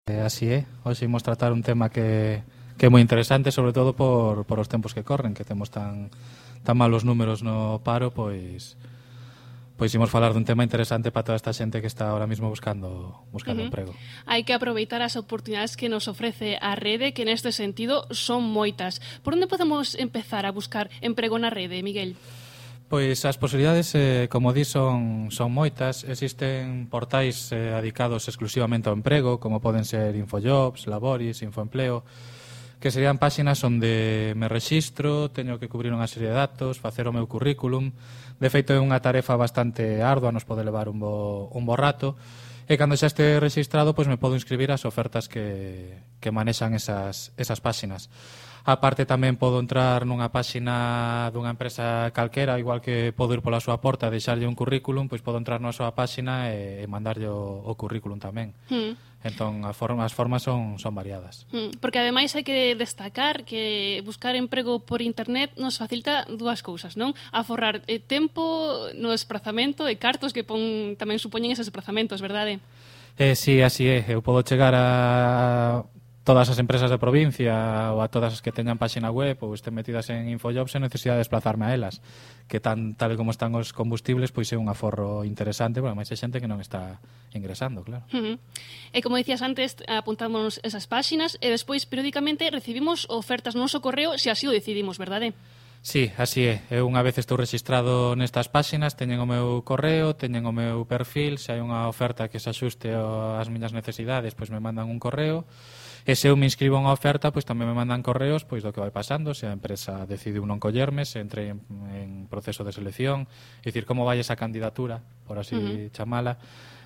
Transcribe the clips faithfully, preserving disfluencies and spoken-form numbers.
Eh, así é, hoxe imos tratar un tema que, que é moi interesante, sobre todo por, por os tempos que corren, que temos tan, tan malos números no paro, pois pois imos falar dun tema interesante para toda esta xente que está ahora mismo buscando buscando uh -huh. emprego. Hai que aproveitar as oportunidades que nos ofrece a rede, que neste sentido son moitas. Por onde podemos empezar a buscar emprego na rede, Miguel? Pois as posibilidades, eh, como di, son, son moitas. Existen portais eh, dedicados exclusivamente ao emprego, como poden ser Infojobs, Laboris, Infoempleo, que serían páxinas onde me rexistro, teño que cubrir unha serie de datos, facer o meu currículum. De feito, é unha tarefa bastante ardua, nos pode levar un bo, un bo rato, e cando xa este registrado, pois me podo inscribir ás ofertas que, que manexan esas, esas páxinas. A parte, tamén podo entrar nunha páxina dunha empresa calquera, igual que podo ir pola súa porta e deixarlle un currículum, pois podo entrar na súa páxina e, e mandarlle o, o currículum tamén. Mm. Entón, a forma, as formas son, son variadas. Mm, porque ademais hai que destacar que buscar emprego por internet nos facilita dúas cousas, non? Aforrar eh, tempo no desplazamento e cartos que pon, tamén supoñen esos desplazamentos, verdade? Eh, sí, así é. Eu podo chegar a todas as empresas de provincia ou a todas as que teñan páxina web ou estén metidas en Infojobs sen necesidade de desplazarme a elas, que tan tal como están os combustibles, pois é un aforro interesante, porque máis é xente que non está ingresando, claro. Uh -huh. E como dicías antes, apuntamos esas páxinas e despois periódicamente recibimos ofertas no noso correo se así o decidimos, verdade? Sí, así é. Eu unha vez estou registrado nestas páxinas, teñen o meu correo, teñen o meu perfil, se hai unha oferta que se axuste ás miñas necesidades, pois me mandan un correo. E se eu me inscribo a unha oferta, pois tamén me mandan correos pois do que vai pasando, se a empresa decidiu non collerme, se entrei en, en proceso de selección, é dicir, como vai esa candidatura, por así uh -huh. chamala,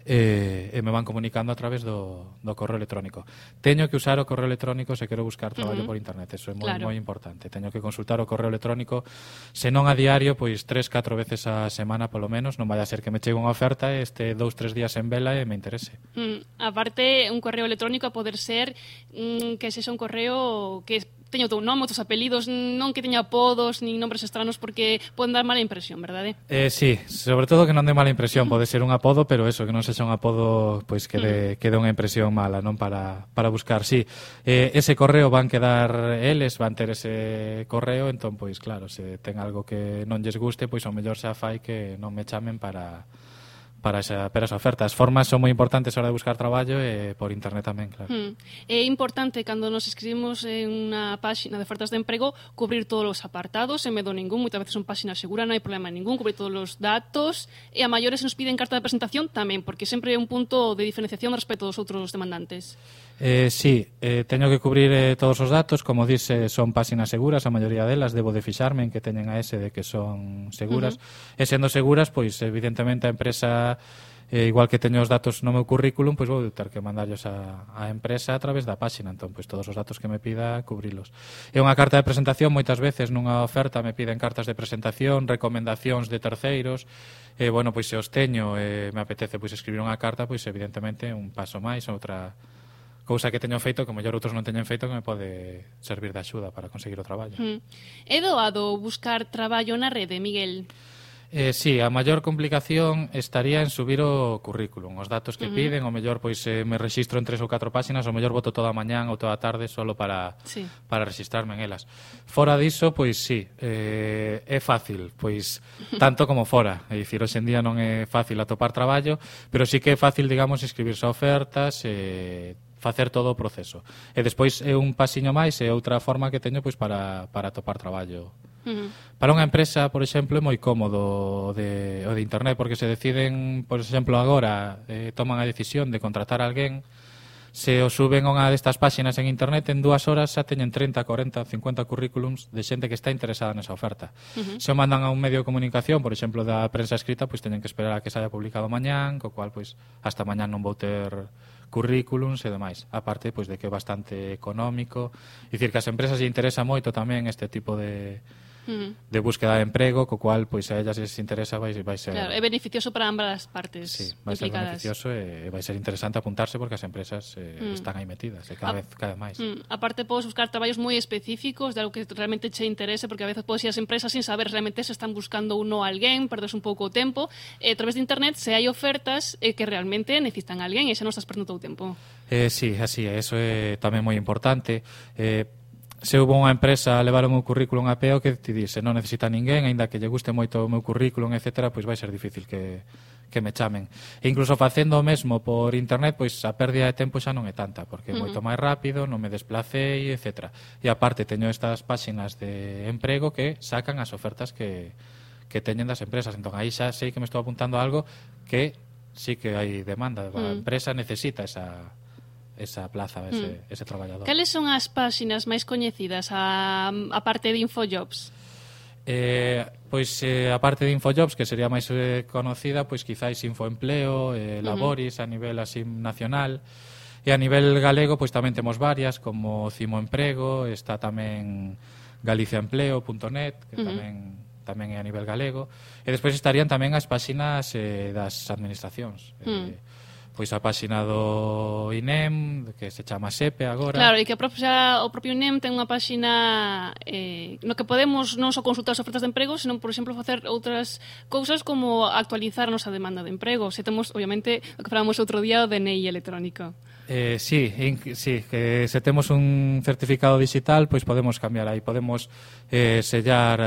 e, e me van comunicando a través do, do correo electrónico. Teño que usar o correo electrónico se quero buscar traballo uh -huh. por internet, eso é moi, claro. moi importante. Teño que consultar o correo electrónico, se non a diario, pois tres, catro veces a semana polo menos, non vai a ser que me chegue unha oferta e este dous, tres días en vela e me interese. Mm, aparte, un correo electrónico a poder ser mm, que sexa un correo que teño o teu nome, os teus apelidos, non que teña apodos nin nombres estranos, porque poden dar mala impresión, verdade? Eh, sí, sobre todo que non dé mala impresión, pode ser un apodo, pero eso, que non sexa un apodo pois que dé, que dé unha impresión mala, non para, para buscar, sí. Eh, ese correo van quedar eles, van ter ese correo, entón, pois claro, se ten algo que non lles guste, pois ao mellor xa fai que non me chamen para... para esa, para esa oferta. As formas son moi importantes a hora de buscar traballo e por internet tamén, claro. Hmm. É importante, cando nos inscribimos en unha páxina de ofertas de emprego, cubrir todos os apartados, en medo ningún, moitas veces son páxinas seguras, non hai problema ningún, cubrir todos os datos, e a maiores nos piden carta de presentación tamén, porque sempre é un punto de diferenciación respecto dos outros demandantes. Eh, sí, eh, teño que cubrir eh, todos os datos, como dice, son páxinas seguras, a maioría delas, debo de fixarme en que teñen a ese de que son seguras, uh -huh. e sendo seguras, pois evidentemente a empresa, eh, igual que teño os datos no meu currículum, pois vou ter que mandarlos a, a empresa a través da páxina, entón pois todos os datos que me pida, cubrilos. E unha carta de presentación, moitas veces nunha oferta me piden cartas de presentación, recomendacións de terceiros, e bueno, pois se os teño e me apetece pois escribir unha carta, pois evidentemente un paso máis, outra cousa que teño feito, que mellor outros non teñen feito, que me pode servir de axuda para conseguir o traballo. Mm. É doado buscar traballo na rede, Miguel? Eh, sí, a maior complicación estaría en subir o currículum, os datos que uh -huh. piden, o mellor pois eh, me rexistro en tres ou catro páxinas, o mellor boto toda a mañán ou toda a tarde solo para sí. para registrarme en elas. Fora diso, pois sí, eh, é fácil, pois tanto como fora, é dicir, hoxe en día non é fácil atopar traballo, pero sí que é fácil, digamos, inscribirse a ofertas, eh, facer todo o proceso. E despois é un pasiño máis, é outra forma que teño pois para para atopar traballo. Uh-huh. Para unha empresa, por exemplo, é moi cómodo o de, o de internet, porque se deciden, por exemplo, agora eh, toman a decisión de contratar a alguén, se o suben a unha destas páxinas en internet, en dúas horas xa teñen treinta, cuarenta, cincuenta currículums de xente que está interesada nesa oferta. Uh-huh. Se o mandan a un medio de comunicación, por exemplo, da prensa escrita, pois teñen que esperar a que se haya publicado mañán, co cual, pois, hasta mañán non vou ter currículums e demais. A parte, pois, de que é bastante económico. É dicir, que as empresas lle interesa moito tamén este tipo de uh-huh. de búsqueda de emprego, co cual, pois, a ellas se les interesa, vai, vai ser... Claro, é beneficioso para ambas as partes. Sí, vai ser beneficioso e vai ser interesante apuntarse porque as empresas eh, mm. están aí metidas e cada a, vez cada vez máis. Mm, aparte, podes buscar traballos moi específicos de algo que realmente che interese, porque a veces podes ir as empresas sin saber realmente se están buscando uno a alguén, perdes un pouco o tempo, e a través de internet se hai ofertas eh, que realmente necesitan a alguén e xa non estás perdendo o teu tempo. Eh, sí, así é, eso é tamén moi importante. Eh, se hubo unha empresa a levar o meu currículum a peo que ti dice, non necesita ninguén, aínda que lle guste moito o meu currículum, etcétera, pois vai ser difícil que, que me chamen. E incluso facendo o mesmo por internet, pois a pérdida de tempo xa non é tanta, porque é uh-huh. moito máis rápido, non me desplacei, etcétera. E aparte teño estas páxinas de emprego que sacan as ofertas que, que teñen das empresas. Entón aí xa sei que me estou apuntando a algo que sí que hai demanda. A uh-huh. empresa necesita esa esa plaza, ese, mm. ese traballador. Cales son as páxinas máis coñecidas a, a parte de InfoJobs? Eh, pois eh, a parte de InfoJobs, que sería máis eh, conocida, pois quizáis Infoempleo, eh, Laboris, uh-huh. a nivel así nacional, e a nivel galego pois tamén temos varias, como Cimoemprego, está tamén galiciaempleo punto net, que uh-huh. tamén tamén é a nivel galego, e despois estarían tamén as páxinas eh, das administracións. Uh-huh. Eh, pois a páxina do I N E M, que se chama SEPE agora. Claro, e que a propia, o propio I N E M ten unha páxina eh, no que podemos non só consultar as ofertas de emprego, senón, por exemplo, facer outras cousas como actualizar a nosa demanda de emprego. Se temos, obviamente, o que falamos outro día, o D N I electrónico. Eh, sí, in, sí, que se temos un certificado digital, pois podemos cambiar aí, podemos eh, sellar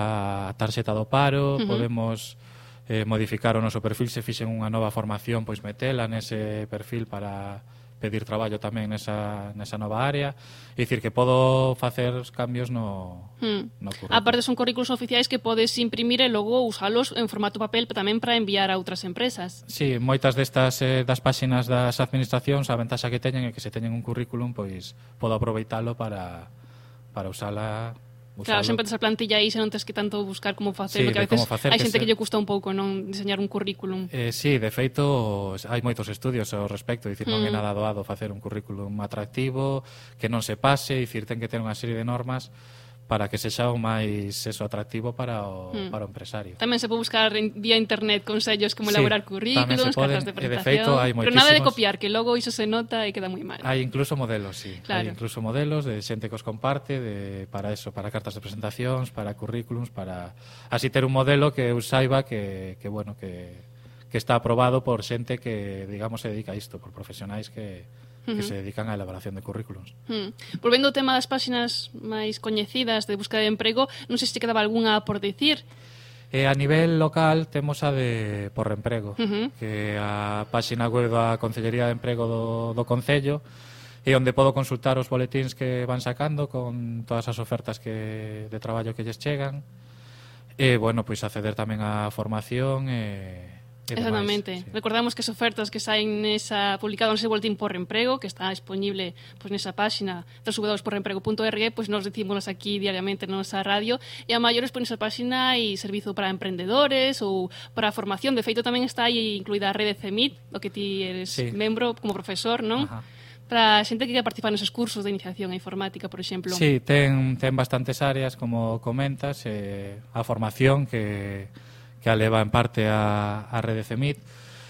a tarxeta do paro, uh-huh. podemos eh, modificar o noso perfil, se fixen unha nova formación, pois metela nese perfil para pedir traballo tamén nesa, nesa nova área. É dicir, que podo facer os cambios no, hmm. no currículo. Aparte son currículos oficiais que podes imprimir e logo usalos en formato papel tamén para enviar a outras empresas. Sí, moitas destas eh, das páxinas das administracións, a ventaxa que teñen é que se teñen un currículum, pois podo aproveitalo para, para usala. Claro, sempre tes a plantilla aí, se non tes que tanto buscar como facer, sí, porque a veces facer, hai xente que, que lle custa un pouco non diseñar un currículum. Eh, sí, de feito, hai moitos estudios ao respecto, dicir, non é mm. nada doado facer un currículum atractivo, que non se pase, dicir, ten que ter unha serie de normas para que sexa o máis eso atractivo para o, mm. para o empresario. Tamén se pode buscar en, vía internet consellos como sí, elaborar currículums, cartas de presentación, de feito, hai pero nada de copiar, que logo iso se nota e queda moi mal. Hai incluso modelos, sí. Claro. Hai incluso modelos de xente que os comparte de, para eso, para cartas de presentacións, para currículums, para así ter un modelo que eu saiba que, que bueno, que, que está aprobado por xente que, digamos, se dedica a isto, por profesionais que que uh-huh. se dedican á elaboración de currículums. Uh-huh. Volvendo ao tema das páxinas máis coñecidas de búsqueda de emprego, non sei se te quedaba algunha por dicir. Eh, a nivel local temos a de Por Emprego, uh-huh. que é a páxina web da Consellería de Emprego do, do Concello, e onde podo consultar os boletíns que van sacando con todas as ofertas que, de traballo que lles chegan, e, bueno, pois acceder tamén á formación e Exactamente. Sí. Recordamos que as ofertas que saen nesa publicado nese boletín Por Emprego, que está disponible pois nesa páxina doble u doble u doble u punto por emprego punto org, pois nos decímonos aquí diariamente na nosa radio, e a maiores pois nesa páxina hai servizo para emprendedores ou para a formación. De feito tamén está aí incluída a rede C E M I T, do que ti eres sí. membro como profesor, non? Ajá. Para a xente que quer participar neses cursos de iniciación a informática, por exemplo. Sí, ten, ten bastantes áreas, como comentas, eh, a formación que que a leva en parte a, a rede C E M I T.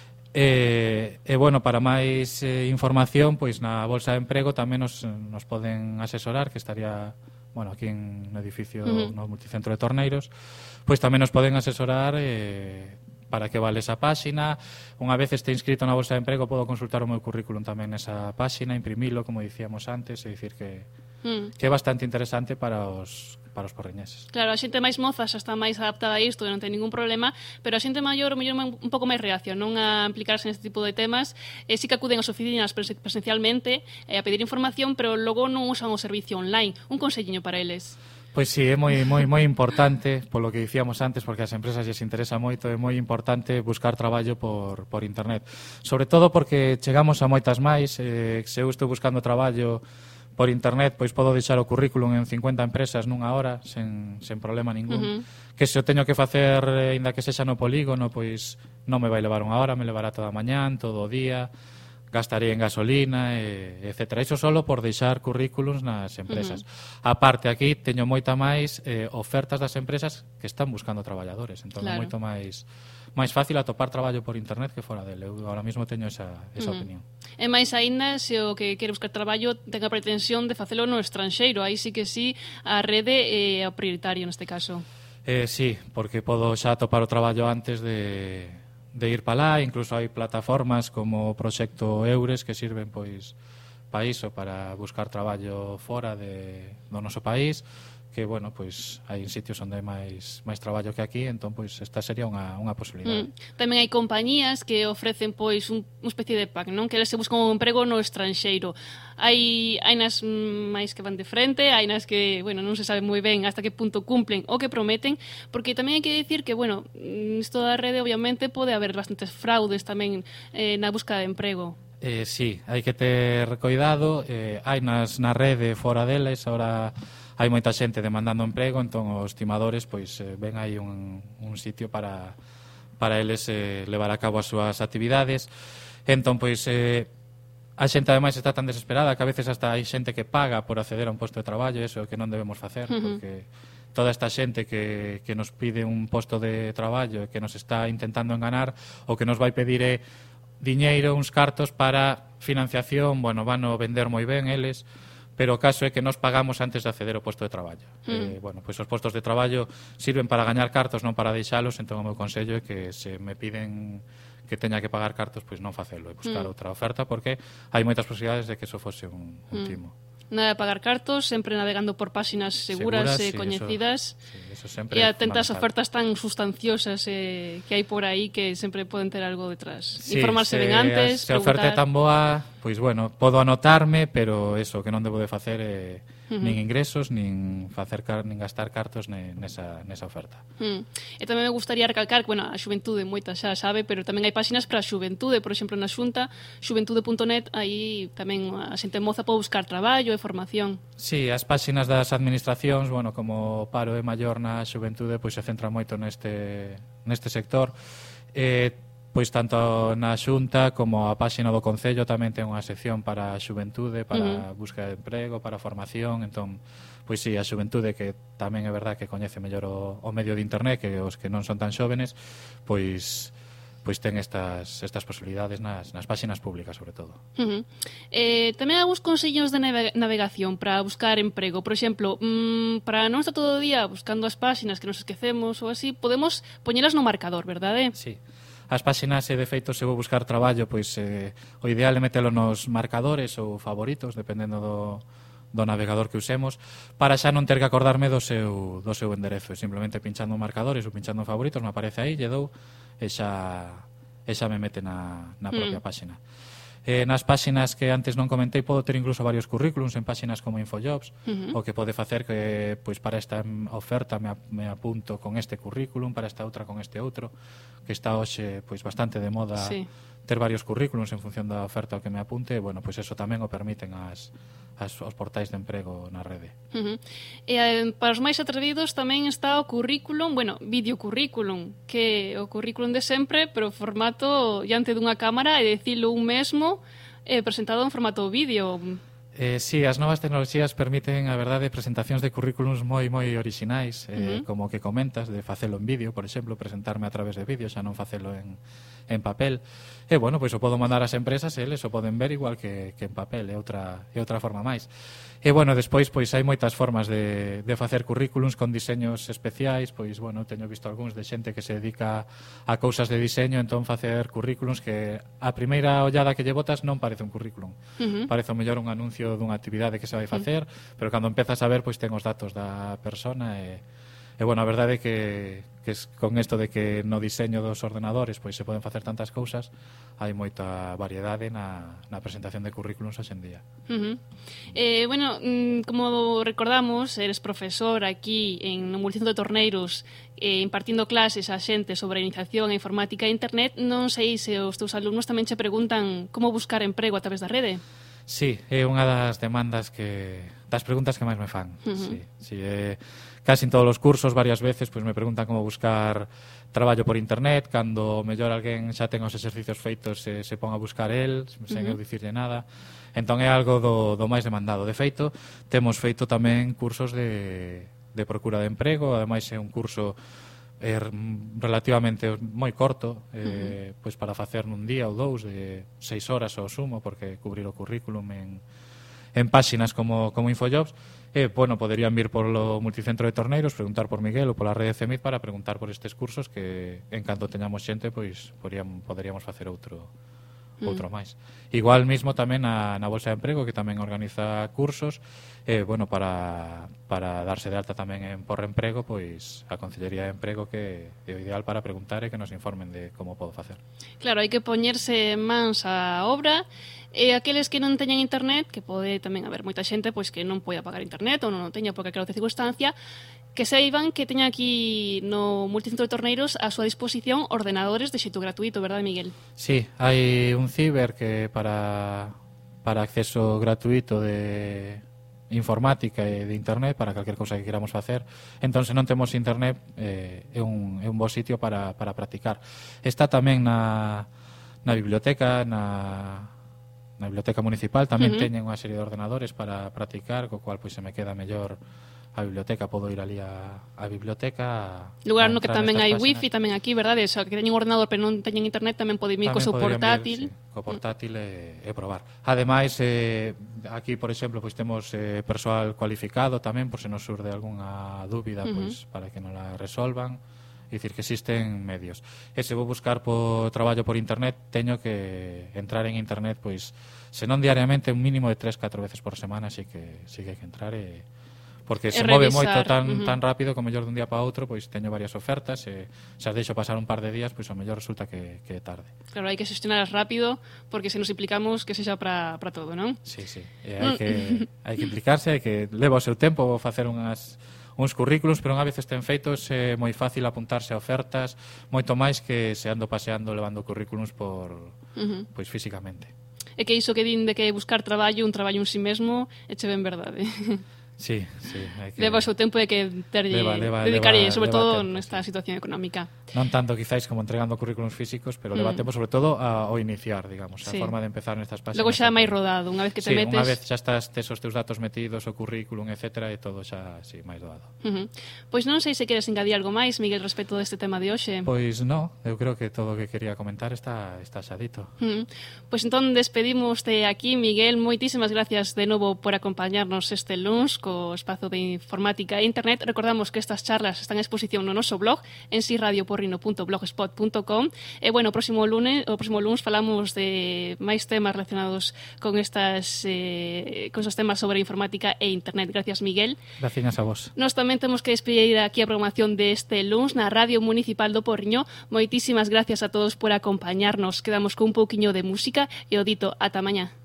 E, e, bueno, para máis eh, información, pois na Bolsa de Emprego tamén nos, nos poden asesorar, que estaría, bueno, aquí en no edificio, uh-huh. no multicentro de Torneiros, pois tamén nos poden asesorar eh, para que vale esa páxina. Unha vez este inscrito na Bolsa de Emprego, podo consultar o meu currículum tamén nesa páxina, imprimilo, como dicíamos antes, e dicir que, mm. que é bastante interesante para os para os porriñeses. Claro, a xente máis moza xa está máis adaptada a isto e non ten ningún problema, pero a xente maior, o mellor un pouco máis reacción, non a implicarse neste tipo de temas, e sí que acuden ás oficinas presencialmente e a pedir información, pero logo non usan o servicio online. Un conselliño para eles. Pois sí, é moi moi moi importante, polo que dicíamos antes, porque as empresas lles interesa moito, é moi importante buscar traballo por, por internet. Sobre todo porque chegamos a moitas máis, eh, se eu estou buscando traballo por internet, pois podo deixar o currículum en cincuenta empresas nunha hora, sen, sen problema ningún. Uh-huh. Que se o teño que facer, ainda que sexa no polígono, pois non me vai levar unha hora, me levará toda a mañán, todo o día, gastaré en gasolina, e, etcétera. Iso solo por deixar currículums nas empresas. Uh-huh. Aparte, aquí teño moita máis eh, ofertas das empresas que están buscando traballadores. Entón, claro. É moito máis máis fácil atopar traballo por internet que fora dele. Eu agora mesmo teño esa, esa uh-huh. opinión. E máis aínda, se o que quere buscar traballo ten a pretensión de facelo no estranxeiro. Aí sí que sí, a rede é o prioritario neste caso. Eh, sí, porque podo xa atopar o traballo antes de... de ir para lá, incluso hai plataformas como o Proxecto Eures que sirven pois para iso, para buscar traballo fora de, do noso país, que, bueno, pois hai sitios onde hai máis máis traballo que aquí, entón pois esta sería unha unha posibilidade. Mm. Tamén hai compañías que ofrecen pois un, unha especie de pack, non? Que eles se buscan un emprego no estranxeiro. Hai hai nas máis que van de frente, hai nas que, bueno, non se sabe moi ben hasta que punto cumplen o que prometen, porque tamén hai que dicir que, bueno, isto da rede obviamente pode haber bastantes fraudes tamén eh, na busca de emprego. Eh, sí, hai que ter cuidado, eh, hai nas na rede fora deles, ahora hai moita xente demandando emprego, entón os timadores pois eh, ven aí un, un sitio para para eles eh, levar a cabo as súas actividades. Entón pois eh, a xente ademais está tan desesperada que a veces hasta hai xente que paga por acceder a un posto de traballo, eso é o que non debemos facer, uh-huh. porque toda esta xente que, que nos pide un posto de traballo e que nos está intentando enganar, o que nos vai pedir é diñeiro, uns cartos para financiación, bueno, van a vender moi ben eles, pero o caso é que nos pagamos antes de acceder ao posto de traballo. Mm. Eh, bueno, pois os postos de traballo sirven para gañar cartos, non para deixalos, entón o meu consello é que se me piden que teña que pagar cartos, pois non facelo e buscar mm. outra oferta, porque hai moitas posibilidades de que eso fose un, un mm. timo. Nada de pagar cartos, sempre navegando por páxinas seguras e eh, sí, coñecidas, eso, sí, eso e atentas ofertas tan sustanciosas eh, que hai por aí que sempre poden ter algo detrás. Sí, informarse se, ben antes, se a oferta é tan boa, pois bueno, podo anotarme, pero eso que non debo de facer é eh, uh -huh. nin ingresos, nin facer car nin gastar cartos ne, nesa, nesa oferta. Uh -huh. E tamén me gustaría recalcar que, bueno, a xuventude moita xa sabe, pero tamén hai páxinas para a xuventude, por exemplo, na Xunta, xuventude punto net, aí tamén a xente moza pode buscar traballo e formación. Sí, as páxinas das administracións, bueno, como o paro é maior na xuventude, pois se centra moito neste, neste sector. Eh, pois tanto na Xunta como a páxina do Concello tamén ten unha sección para a xuventude, para uh -huh. búsqueda de emprego, para formación, entón, pois sí, a xuventude que tamén é verdad que coñece mellor o, o medio de internet que os que non son tan xóvenes, pois pois ten estas estas posibilidades nas, nas páxinas públicas, sobre todo. Uh -huh. eh, tamén hai algúns consellos de navegación para buscar emprego. Por exemplo, mmm, para non estar todo o día buscando as páxinas que nos esquecemos ou así, podemos poñelas no marcador, verdade? Sí. As páxinas, e de feito, se vou buscar traballo, pois eh, o ideal é metelo nos marcadores ou favoritos, dependendo do, do navegador que usemos, para xa non ter que acordarme do seu, do seu enderezo. Simplemente pinchando marcadores ou pinchando favoritos, me aparece aí, lle dou, e xa, e xa me mete na, na propia mm. páxina. Eh, nas páxinas que antes non comentei, podo ter incluso varios currículums en páxinas como Infojobs, uh -huh. o que pode facer que pois para esta oferta me, me apunto con este currículum, para esta outra con este outro, que está hoxe pois bastante de moda sí. ter varios currículums en función da oferta ao que me apunte, e bueno, pois eso tamén o permiten as, as os portais de emprego na rede. Uh -huh. E eh, para os máis atrevidos tamén está o currículum, bueno, videocurrículum, que é o currículum de sempre, pero formato diante dunha cámara e dicilo un mesmo, eh, presentado en formato vídeo. Eh, sí, as novas tecnoloxías permiten, a verdade, presentacións de currículums moi moi orixinais, eh, uh -huh. como que comentas, de facelo en vídeo, por exemplo, presentarme a través de vídeo, xa non facelo en, en papel. E, bueno, pois o podo mandar ás empresas, eles o poden ver igual que, que en papel, é outra, é outra forma máis. E, bueno, despois, pois hai moitas formas de, de facer currículums con diseños especiais, pois, bueno, teño visto algúns de xente que se dedica a cousas de diseño, entón facer currículums que a primeira ollada que lle botas non parece un currículum. Uh -huh. Parece o mellor un anuncio dunha actividade que se vai facer, uh-huh. pero cando empezas a ver, pois ten os datos da persona e, e bueno, a verdade é que, que es, con isto de que no diseño dos ordenadores pois se poden facer tantas cousas, hai moita variedade na, na presentación de currículums hoxe en día. Uh -huh. eh, bueno, como recordamos, eres profesor aquí en o Multicentro de Torneiros, eh, impartindo clases a xente sobre a iniciación a informática e internet. Non sei se os teus alumnos tamén che preguntan como buscar emprego a través da rede. Sí, é unha das demandas que das preguntas que máis me fan. Uh -huh. Sí, sí, eh, casi en todos os cursos varias veces pois me preguntan como buscar traballo por internet, cando mellor alguén xa ten os exercicios feitos se, se pon a buscar el, sen uh -huh. eu dicirlle nada. Entón é algo do, do máis demandado. De feito, temos feito tamén cursos de, de procura de emprego, ademais é un curso é relativamente moi corto, eh, uh -huh. pois para facer nun día ou dous de seis horas ao sumo, porque cubrir o currículum en, en páxinas como, como Infojobs, eh, bueno, poderían vir polo multicentro de Torneiros, preguntar por Miguel ou pola rede C E M I D para preguntar por estes cursos que, en canto teñamos xente, pois poderíamos, poderíamos facer outro outro máis. Igual mismo tamén na, na Bolsa de Emprego, que tamén organiza cursos, eh, bueno, para, para darse de alta tamén en Por Emprego, pois a Consellería de Emprego que é o ideal para preguntar e que nos informen de como podo facer. Claro, hai que poñerse mans á obra, e aqueles que non teñan internet, que pode tamén haber moita xente pois que non pode pagar internet ou non o teña porque aquela outra circunstancia, que saiban que teña aquí no multicentro de Torneiros a súa disposición ordenadores de xeito gratuito, verdade, Miguel? Sí, hai un ciber que para, para acceso gratuito de informática e de internet para calquer cousa que queramos facer. Entón, se non temos internet, eh, é, un, é un bo sitio para, para practicar. Está tamén na, na biblioteca, na, na biblioteca municipal, tamén uh -huh. teñen unha serie de ordenadores para practicar, co cual pois se me queda mellor a biblioteca, podo ir ali a, a biblioteca. Lugar no que tamén hai wifi, tamén aquí, verdade? O sea, que teñen un ordenador pero non teñen internet, tamén pode ir co seu portátil. Vir, sí, co portátil mm. e, e probar. Ademais, eh, aquí, por exemplo, pois temos eh, persoal cualificado tamén, por se nos surde algunha dúbida, uh -huh. pois para que nos la resolvan. É dicir, que existen medios. E se vou buscar por traballo por internet, teño que entrar en internet, pois, se non diariamente, un mínimo de tres a catro veces por semana, así que sí que hai que entrar e porque se move moito tan, uh -huh. tan rápido que o mellor dun día para outro pois teño varias ofertas e se as deixo pasar un par de días pois o mellor resulta que, que é tarde. Claro, hai que xestionalas rápido porque se nos implicamos que sexa para todo, non? Sí, sí, e hai, que, hai que implicarse, hai que leva o seu tempo vou facer unhas uns currículos, pero unha vez estén feitos é moi fácil apuntarse a ofertas, moito máis que se ando paseando levando currículums por uh -huh. pois físicamente. É que iso que din de que buscar traballo, un traballo en si mesmo, eche ben verdade. Sí, sí, hai que... Leva o seu tempo e que terlle leva, leva, dedicarlle, leva, sobre leva todo tempo, nesta sí. situación económica. Non tanto quizáis como entregando currículums físicos, pero mm. leva tempo sobre todo a, ao iniciar, digamos, sí. a forma de empezar nestas páxinas. Logo xa máis rodado, unha vez que te sí, metes... unha vez xa estás, tes os teus datos metidos, o currículum, etcétera, e todo xa, sí, máis doado. Uh -huh. Pois non sei se queres engadir algo máis, Miguel, respecto deste tema de hoxe. Pois non, eu creo que todo o que quería comentar está, está xa dito. Uh -huh. Pois entón despedimos de aquí, Miguel, moitísimas gracias de novo por acompañarnos este luns co espazo de informática e internet. Recordamos que estas charlas están a exposición no noso blog en si radio porrino punto blogspot punto com e, bueno, o próximo lunes, o próximo lunes falamos de máis temas relacionados con estas eh, con esos temas sobre informática e internet. Gracias, Miguel. Gracias a vos. Nos tamén temos que despedir aquí a programación deste lunes na Radio Municipal do Porriño. Moitísimas gracias a todos por acompañarnos. Quedamos con un pouquiño de música e o dito ata mañá.